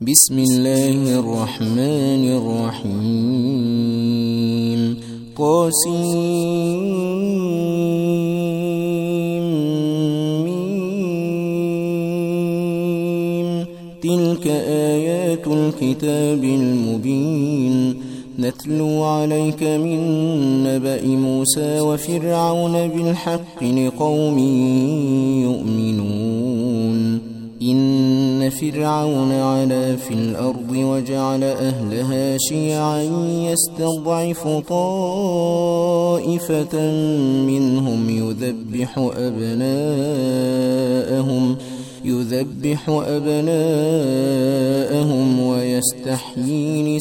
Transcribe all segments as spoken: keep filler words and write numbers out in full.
بسم الله الرحمن الرحيم. قاسم تلك آيات الكتاب المبين نتلو عليك من نبأ موسى وفرعون بالحق لقوم يؤمنون. إن فرعون علا في الأرض وجعل أهلها شيعا يستضعف طائفة منهم يذبح أبناءهم يذبح أبناءهم ويستحيي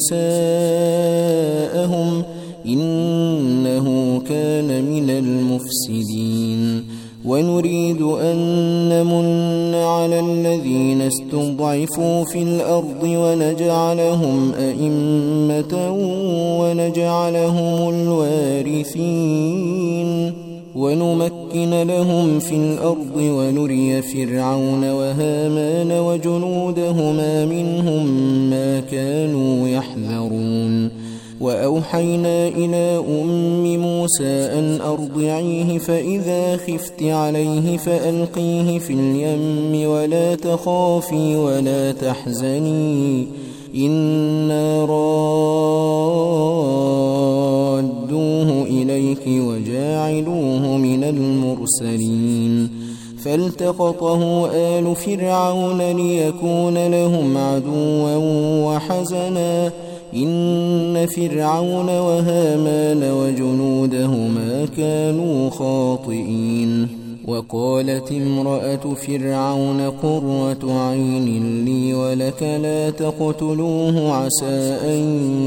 نساءهم إنه كان من المفسدين. ونريد أن نمن على الذين استضعفوا في الأرض ونجعلهم أئمة ونجعلهم الوارثين ونمكن لهم في الأرض ونري فرعون وهامان وجنودهما منهم ما كانوا يحذرون. وأوحينا إلى أم موسى أن أرضعيه فإذا خفت عليه فألقيه في اليم ولا تخافي ولا تحزني إنا رادوه إليك وجاعلوه من المرسلين. فالتقطه آل فرعون ليكون لهم عدوا وحزنا إن فرعون وهامان وجنودهما كانوا خاطئين. وقالت امرأة فرعون قرة عين لي ولك لا تقتلوه عسى أن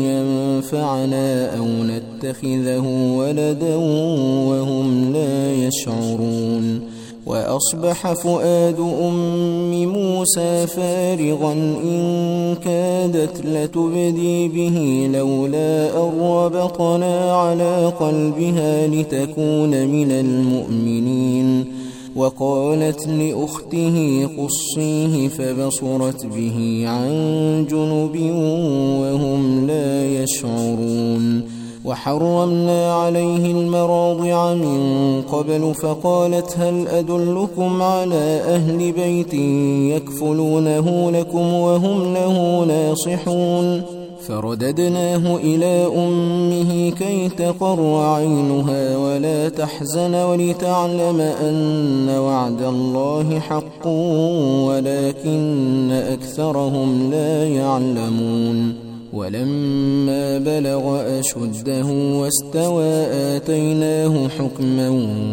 ينفعنا أو نتخذه ولدا وهم لا يشعرون. وأصبح فؤاد أم موسى فارغا إن كادت لتبدي به لولا أن ربطنا على قلبها لتكون من المؤمنين. وقالت لأخته قصيه فبصرت به عن جنب وهم لا يشعرون. وحرمنا عليه المراضع من قبل فقالت هل أدلكم على أهل بيت يكفلونه لكم وهم له ناصحون. فرددناه إلى أمه كي تقر عينها ولا تحزن ولتعلم أن وعد الله حق ولكن أكثرهم لا يعلمون. ولما بلغ أشده واستوى آتيناه حكما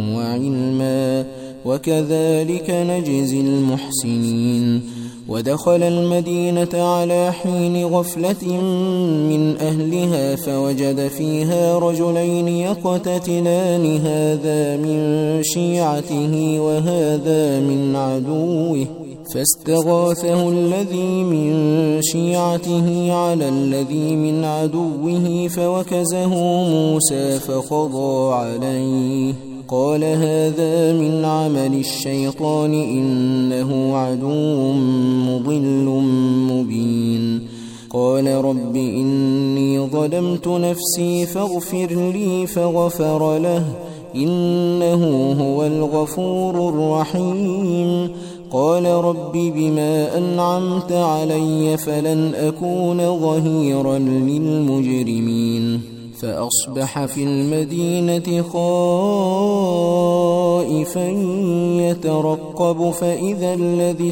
وعلما وكذلك نجزي المحسنين. ودخل المدينة على حين غفلة من أهلها فوجد فيها رجلين يقتتلان هذا من شيعته وهذا من عدوه فاستغاثه الذي من شيعته على الذي من عدوه فوكزه موسى فقضى عليه قال هذا من عمل الشيطان إنه عدو مضل مبين. قال رب إني ظلمت نفسي فاغفر لي فغفر له إنه هو الغفور الرحيم. قال رب بما أنعمت علي فلن أكون ظهيرا للمجرمين. فأصبح في المدينة خائفا يترقب فإذا الذي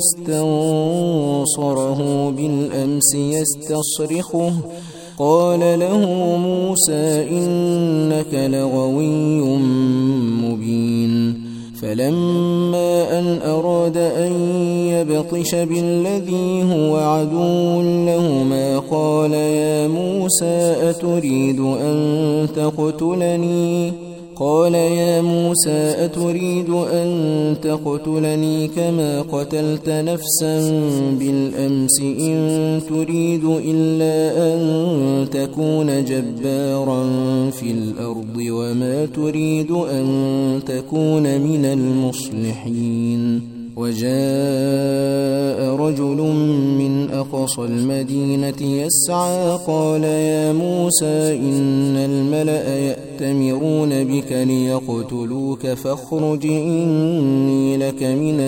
استنصره بالأمس يستصرخه قال له موسى إنك لغوي مبين. فلما أن أراد أن يبطش بالذي هو عدو لهما قال يا موسى أتريد أن تقتلني قال يا موسى أتريد أن تقتلني كما قتلت نفسا بالأمس إن تريد إلا أن تكون جبارا في الأرض وما تريد أن تكون من المصلحين. وجاء رجل من أقصى المدينة يسعى قال يا موسى إن الملأ يأتمرون بك ليقتلوك فاخرج إني لك من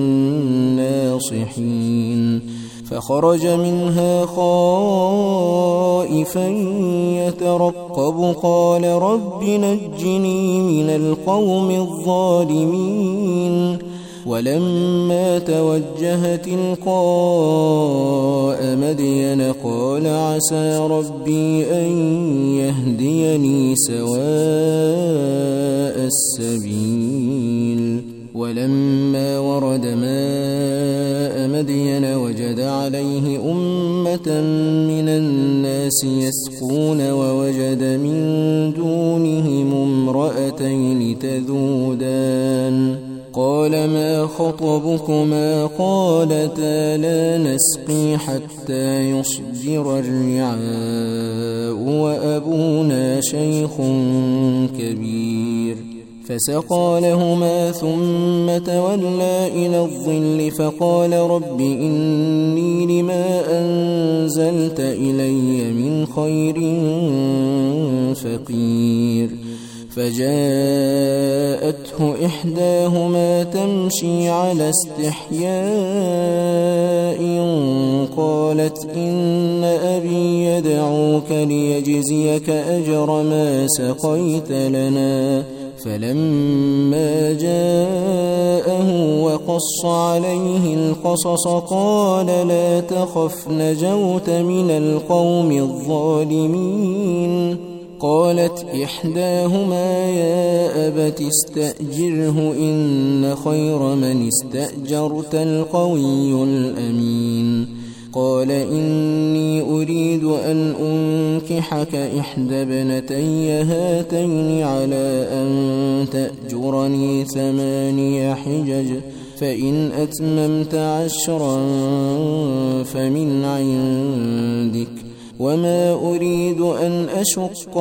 الناصحين فخرج منها خائفا يترقب قال رب نجني من القوم الظالمين ولما توجه تلقاء مدين قال عسى ربي أن يهديني سواء السبيل ولما ورد ماء مدين وجد عليه أمة من الناس يسقون ووجد من دونهم امرأتين تذودان قال ما خطبكما قالتا لا نسقي حتى يصدر الرعاء وأبونا شيخ كبير فسقى لهما ثم تولى إلى الظل فقال رب إني لما أنزلت إلي من خير فقير فجاءته إحداهما تمشي على استحياء قالت إن أبي يدعوك ليجزيك أجر ما سقيت لنا فلما جاءه وقص عليه القصص قال لا تخف نجوت من القوم الظالمين قالت إحداهما يا أبت استأجره إن خير من استأجرت القوي الأمين قال إني أريد أن أنكحك إحدى ابنتي هاتين على أن تأجرني ثماني حجج فإن أتممت عشرا فمن عندك وما أريد أن أشق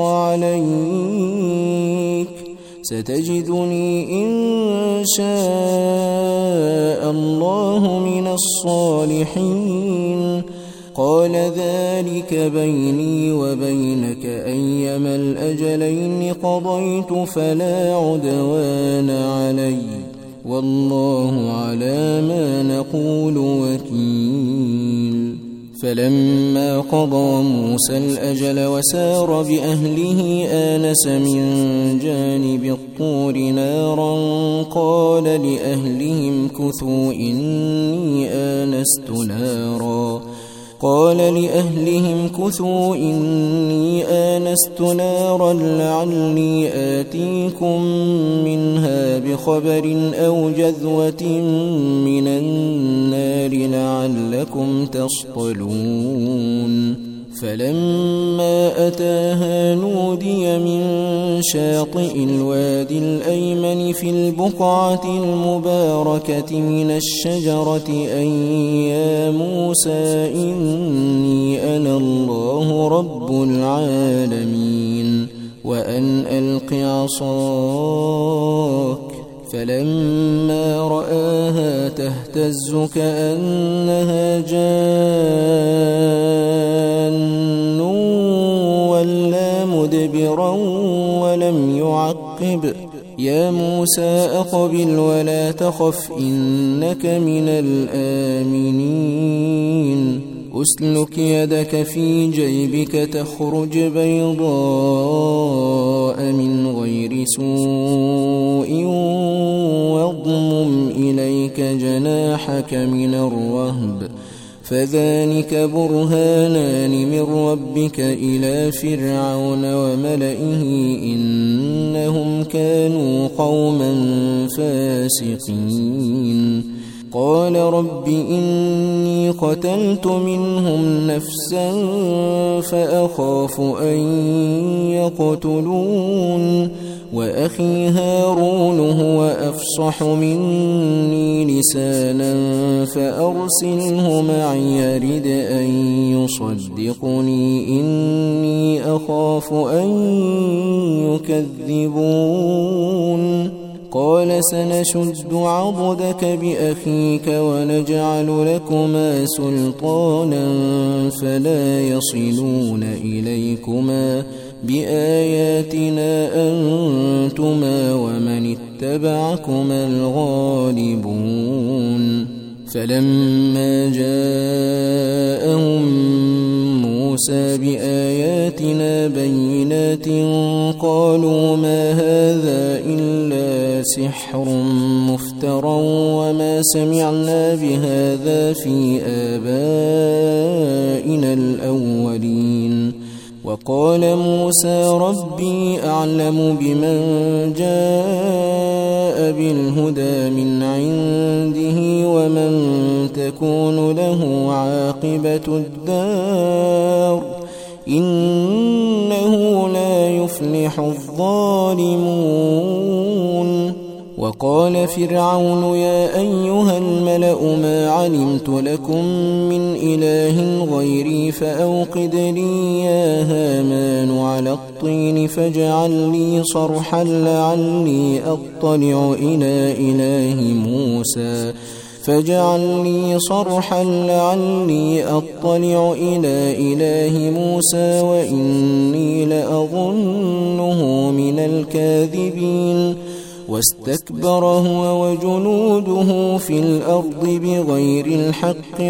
عليك ستجدني إن شاء الله من الصالحين قال ذلك بيني وبينك أيما الأجلين قضيت فلا عدوان علي والله على ما نقول وكيل فلما قضى موسى الأجل وسار بأهله آنس من جانب الطور نارا قال لأهلهم كثوا إني آنست نارا قال لأهلهم كثوا إني آنست نارا لعلي آتيكم منها بخبر أو جذوة من النار لعلكم تصطلون فلما أتاها نودي من شاطئ الوادي الأيمن في البقعة المباركة من الشجرة أن يا موسى إني أنا الله رب العالمين وأن ألق عصاك فلما رآها تهتز كأنها جان ولا مدبرا ولم يعقب يا موسى أقبل ولا تخف إنك من الآمنين أسلك يدك في جيبك تخرج بيضاء من غير سوء واضمم إليك جناحك من الرهب فذلك برهانان من ربك إلى فرعون وملئه إنهم كانوا قوما فاسقين قال رب إني قتلت منهم نفسا فأخاف أن يقتلون وأخي هارون هو أفصح مني لسانا فأرسله معي يرد أن يصدقني إني أخاف أن يكذبون قال سنشد عضدك بأخيك ونجعل لكما سلطانا فلا يصلون إليكما بآياتنا أنتما ومن اتبعكما الغالبون فلما جاءهم موسى بآياتنا بينات قالوا ما هذا إلا سحر مفترى وما سمعنا بهذا في آبائنا الأولين وقال موسى ربي أعلم بمن جاء بالهدى من عنده ومن تكون له عاقبة الدار إنه لا يفلح الظالمون وقال فرعون يا أيها الملأ ما علمت لكم من إله غيري فأوقد لي يا هامان على الطين فاجعل لي صرحا لعلي أطلع إلى إله موسى فاجعل لي صرحا لعلي أطلع إلى إله موسى وإني لأظنه من الكاذبين واستكبر هو وجنوده في الأرض بغير الحق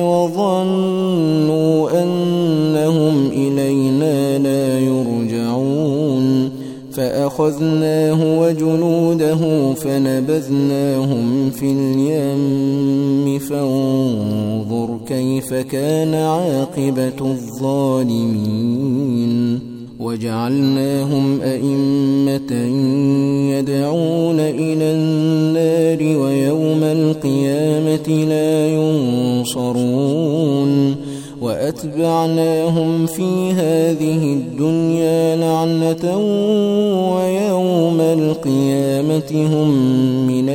وظنوا أنهم إلينا لا يرجعون فأخذناه وجنوده فنبذناهم في اليم فانظر كيف كان عاقبة الظالمين وجعلناهم أئمة يدعون إلى النار ويوم القيامة لا ينصرون وأتبعناهم في هذه الدنيا لعنة ويوم القيامة هم من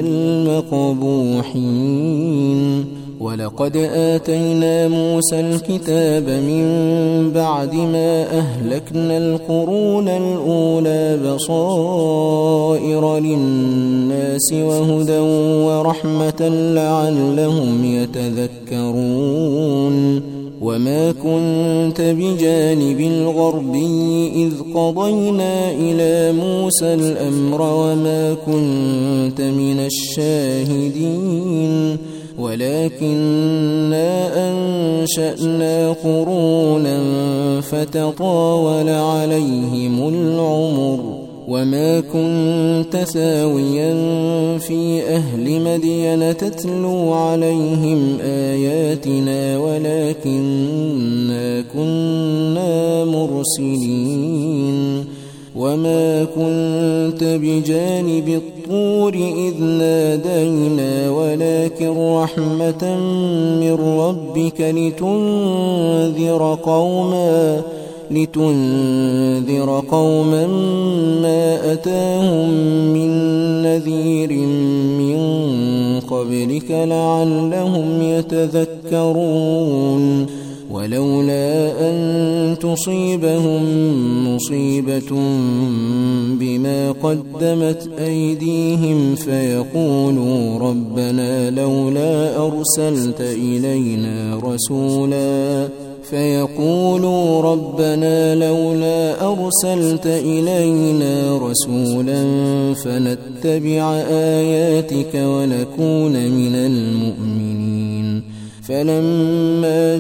المقبوحين ولقد آتينا موسى الكتاب من بعد ما أهلكنا القرون الأولى بصائر للناس وهدى ورحمة لعلهم يتذكرون وما كنت بجانب الغربي إذ قضينا إلى موسى الأمر وما كنت من الشاهدين ولكننا أنشأنا قرونا فتطاول عليهم العمر وما كنت ثاويا في أهل مدين تتلو عليهم آياتنا ولكننا كنا مرسلين وما كنت بجانب الطور إذ نادينا ولكن رحمة من ربك لتنذر قوما لتنذر قوما ما أتاهم من نذير من قبلك لعلهم يتذكرون ولولا أن تصيبهم مصيبة بما قدمت أيديهم فيقولوا ربنا لولا أرسلت إلينا رسولا فيقولوا ربنا لولا أرسلت إلينا رسولا فنتبع آياتك ونكون من المؤمنين فلما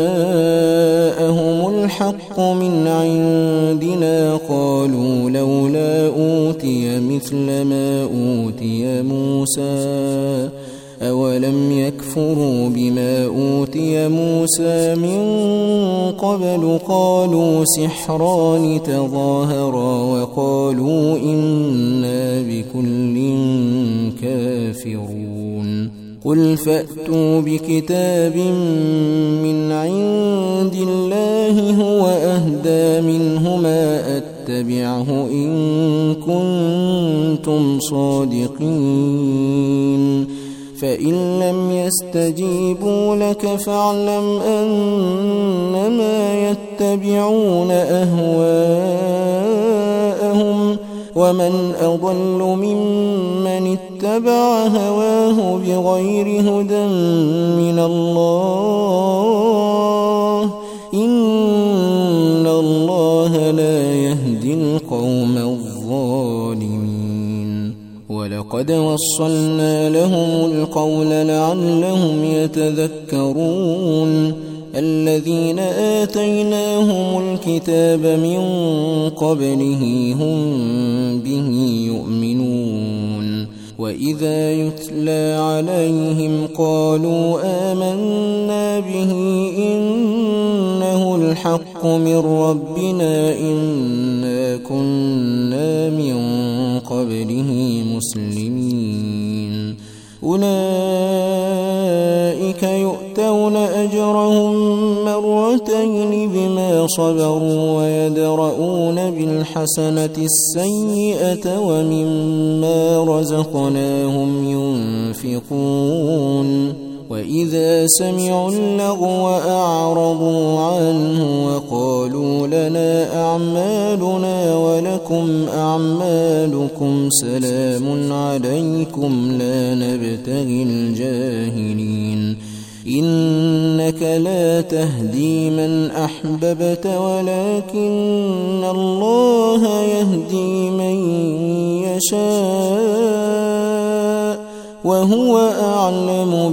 جاءهم الحق من عندنا قالوا لولا أوتي مثل ما أوتي موسى أولم يكفروا بما أوتي موسى من قبل قالوا سحران تظاهرا وقالوا إنا بكل كافرون قل فأتوا بكتاب من عند الله هو أهدى منهما أتبعه إن كنتم صادقين فإن لم يستجيبوا لك فاعلم أنما يتبعون أهواءهم ومن أضل ممن اتبع هواه بغير هدى من الله إن الله لا يهدي القوم الظالمين ولقد وصلنا لهم القول لعلهم يتذكرون الذين آتيناهم الكتاب من قبله هم به يؤمنون وإذا يتلى عليهم قالوا آمنا به إنه الحق من ربنا إنا كنا من قبله مسلمين أولئك يؤتون أجرهم مرتين بما صبروا ويدرؤون بالحسنة السيئة ومما رزقناهم ينفقون وإذا سمعوا اللغو أعرضوا عنه وقالوا لنا أعمالنا ولكم أعمالكم سلام عليكم لا نبتغي الجاهلين إنك لا تهدي من أحببت ولكن الله يهدي من يشاء وهو أعلم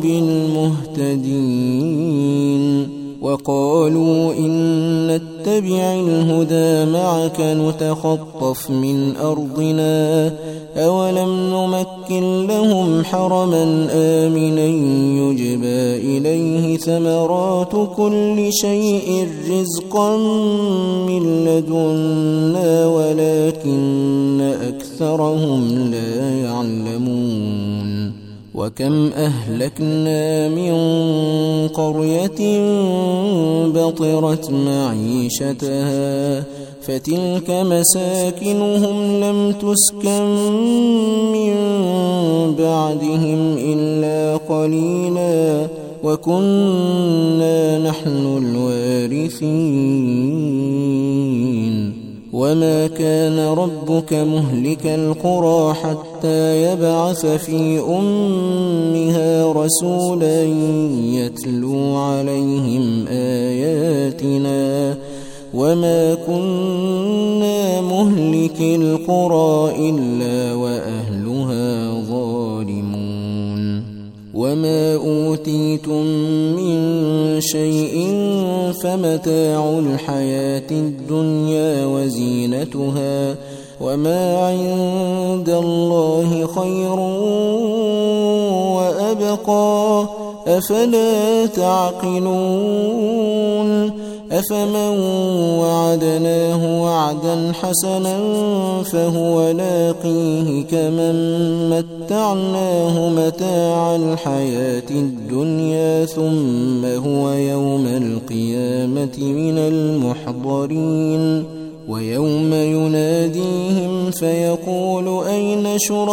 بالمهتدين وقالوا إن نتبع الهدى معك نتخطف من أرضنا أولم نمكن لهم حرما آمنا يجبى إليه ثمرات كل شيء رزقا من لدنا ولكن أكثرهم لا يعلمون وكم أهلكنا من قرية بطرت معيشتها فتلك مساكنهم لم تسكن من بعدهم إلا قليلا وكنا نحن الوارثين وما كان ربك مهلك القرى حتى يبعث في أمها رسولا يتلو عليهم آياتنا وما كنا مهلك القرى إلا وأهلها ظالمون وما أوتيتم من شيء فمتاع الحياة الدنيا وزينتها وما عند الله خير وأبقى أفلا تعقلون أفمن وعدناه وعدا حسنا فهو لاقيه كمن متعناه متاع الحياة الدنيا ثم هو يوم القيامة من المحضرين ويوم يناديهم فيقول أين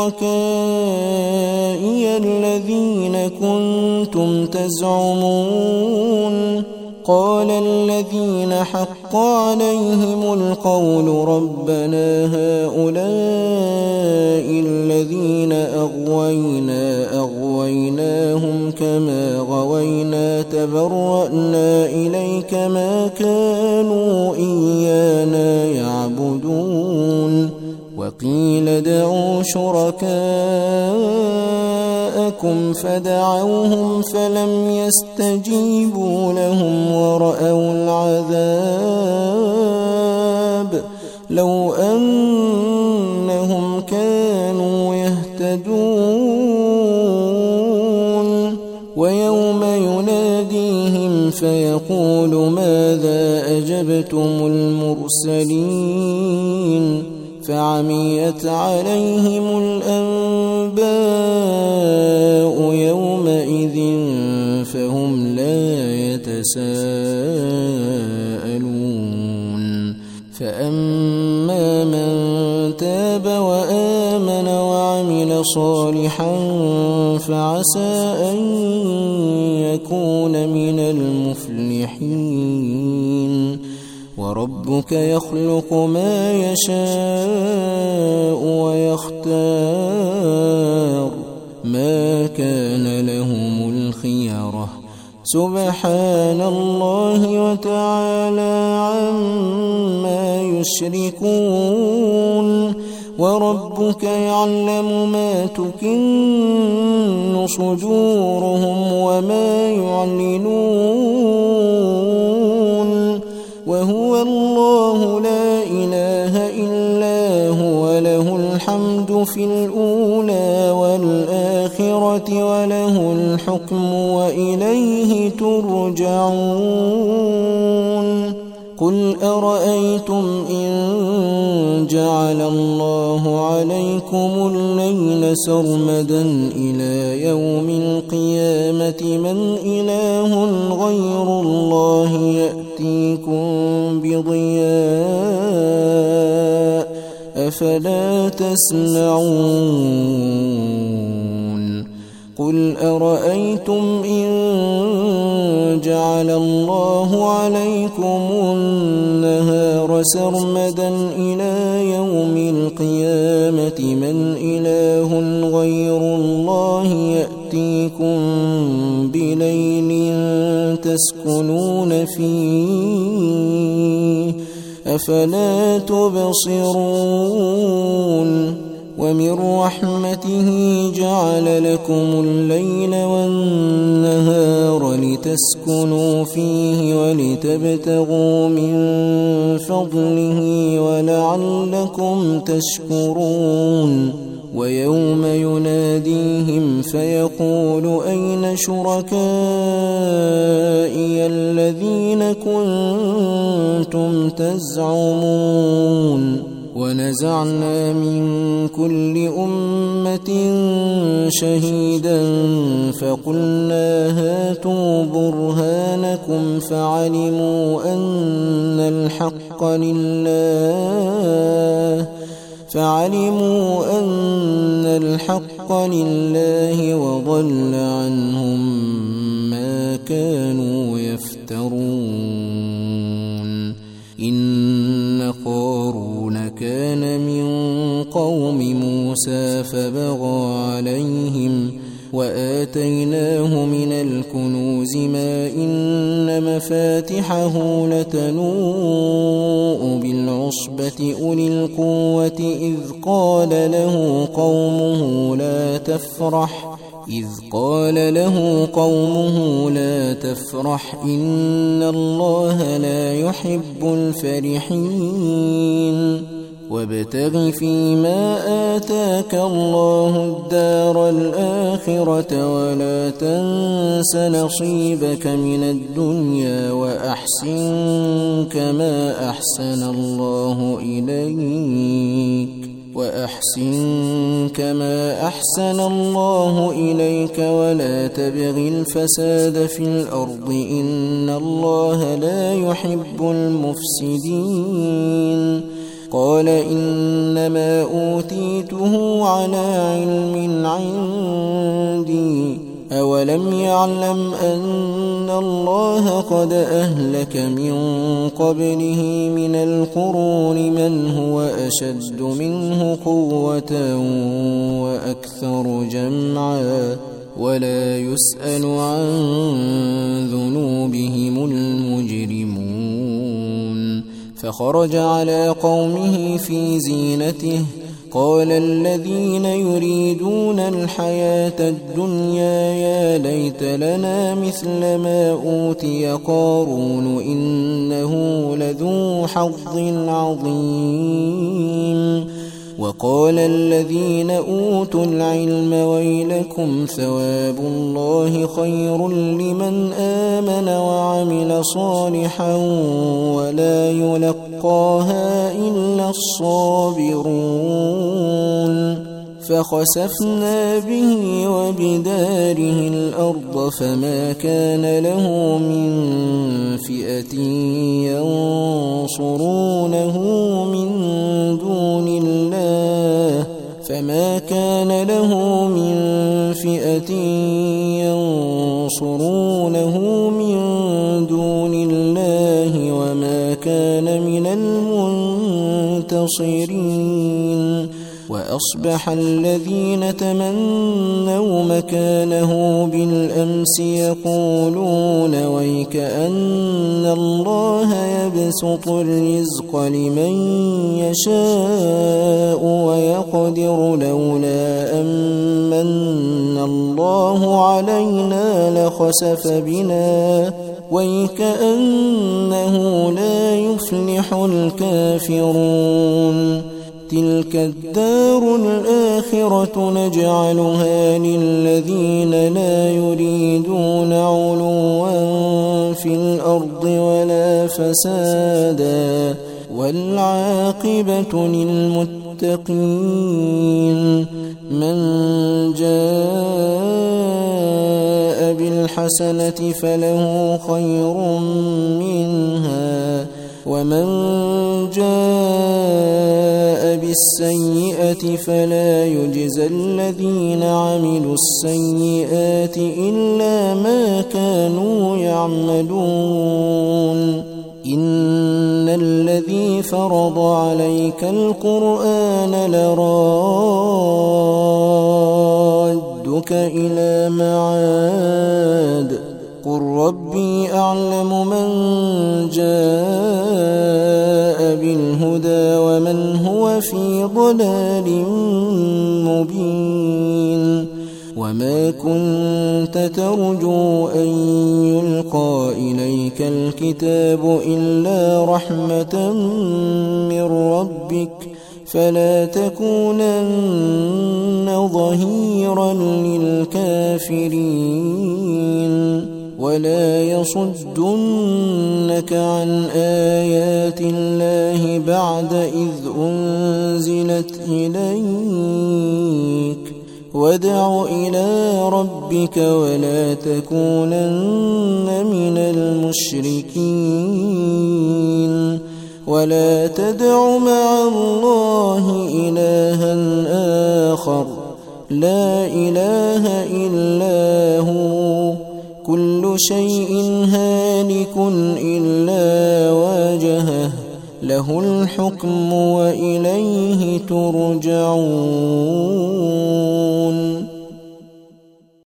شركائي الذين كنتم تزعمون قال الذين حق عليهم القول ربنا هؤلاء الذين أغوينا أغويناهم كما غوينا تبرأنا إليك ما كانوا إيانا يعبدون وقيل ادعوا شركاءكم فدعوهم فلم يستجيبوا لهم ورأوا العذاب لو أنهم كانوا يهتدون ويوم يناديهم فيقول ماذا أجبتم المرسلين فعميت عليهم الأنباء يومئذ فهم لا يتساءلون فأما من تاب وآمن وعمل صالحا فعسى أن يكون من المفلحين وربك يخلق ما يشاء ويختار ما كان لهم الخيرة سبحان الله وتعالى عما يشركون وربك يعلم ما تكن صدورهم وما يعلنون وهو الله لا إله إلا هو له الحمد في الأولى والآخرة وله الحكم وإليه ترجعون قل أرأيتم إن جعل الله عليكم الليل سرمدا إلى يوم القيامة من إله غير الله يأتيكم بضياء أفلا تسمعون قل أرأيتم إن جعل الله عليكم النهار سرمدا إلى يوم القيامة من إله غير الله يأتيكم بليل تسكنون فيه أفلا تبصرون ومن رحمته جعل لكم الليل والنهار لتسكنوا فيه ولتبتغوا من فضله ولعلكم تشكرون ويوم يناديهم فيقول أين شركائي الذين كنتم تزعمون ونزعنا من كل أمة شهيدا فقلنا هاتوا برهانكم فعلموا أن الحق لله فعلموا أن الحق لله وضل عنهم ما كانوا يفترون إن قارون كان من قوم موسى فبغى عليهم وآتيناه من الكنوز ما إن مفاتحه لتنوء بالعصبة أولي القوة إذ قال له قومه لا تفرح إذ قال له قومه لا تفرح إن الله لا يحب الفرحين وابتغ فيما آتاك الله الدار الآخرة ولا تنس نصيبك من الدنيا وأحسن كما أحسن الله إليك وأحسن كما أحسن الله إليك ولا تبغ الفساد في الأرض إن الله لا يحب المفسدين قال إنما أوتيته على علم عندي أولم يعلم أن الله قد أهلك من قبله من القرون من هو أشد منه قوة وأكثر جمعا ولا يسأل عن ذنوبهم المجرمون فخرج على قومه في زينته قال الذين يريدون الحياة الدنيا يا ليت لنا مثل ما أوتي قارون إنه لذو حظ عظيم وقال الذين أوتوا العلم ويلكم ثواب الله خير لمن آمن وعمل صالحا ولا يلقاها إلا الصابرون فخسفنا به وبداره الأرض فما كان له من فئة ينصرونه من دون الله فما كان له من فئة ينصرونه من دون الله وما وما كان من المنتصرين وأصبح الذين تمنوا مكانه بالأمس يقولون ويك أن الله يبسط الرزق لمن يشاء ويقدر لولا أمن الله علينا لخسف بنا ويك أنه لا يفلح الكافرون تلك الدار الآخرة نجعلها للذين لا يريدون علوا في الأرض ولا فسادا والعاقبة للمتقين من جاء بالحسنة فله خير منها ومن جاء بالسيئة فلا يجزى الذين عملوا السيئات إلا ما كانوا يعملون إن الذي فرض عليك القرآن لرادك إلى معاد قل ربي أعلم من جاء بالهدى ومن هو في ضلال مبين وما كنت ترجو أن يلقى إليك الكتاب إلا رحمة من ربك فلا تكونن ظهيرا للكافرين ولا يصدنك عن آيات الله بعد إذ أنزلت إليك وادع إلى ربك ولا تكونن من المشركين ولا تدع مع الله إلها آخر لا إله إلا هو كل شيء هالك إلا وجهه له الحكم وإليه ترجعون.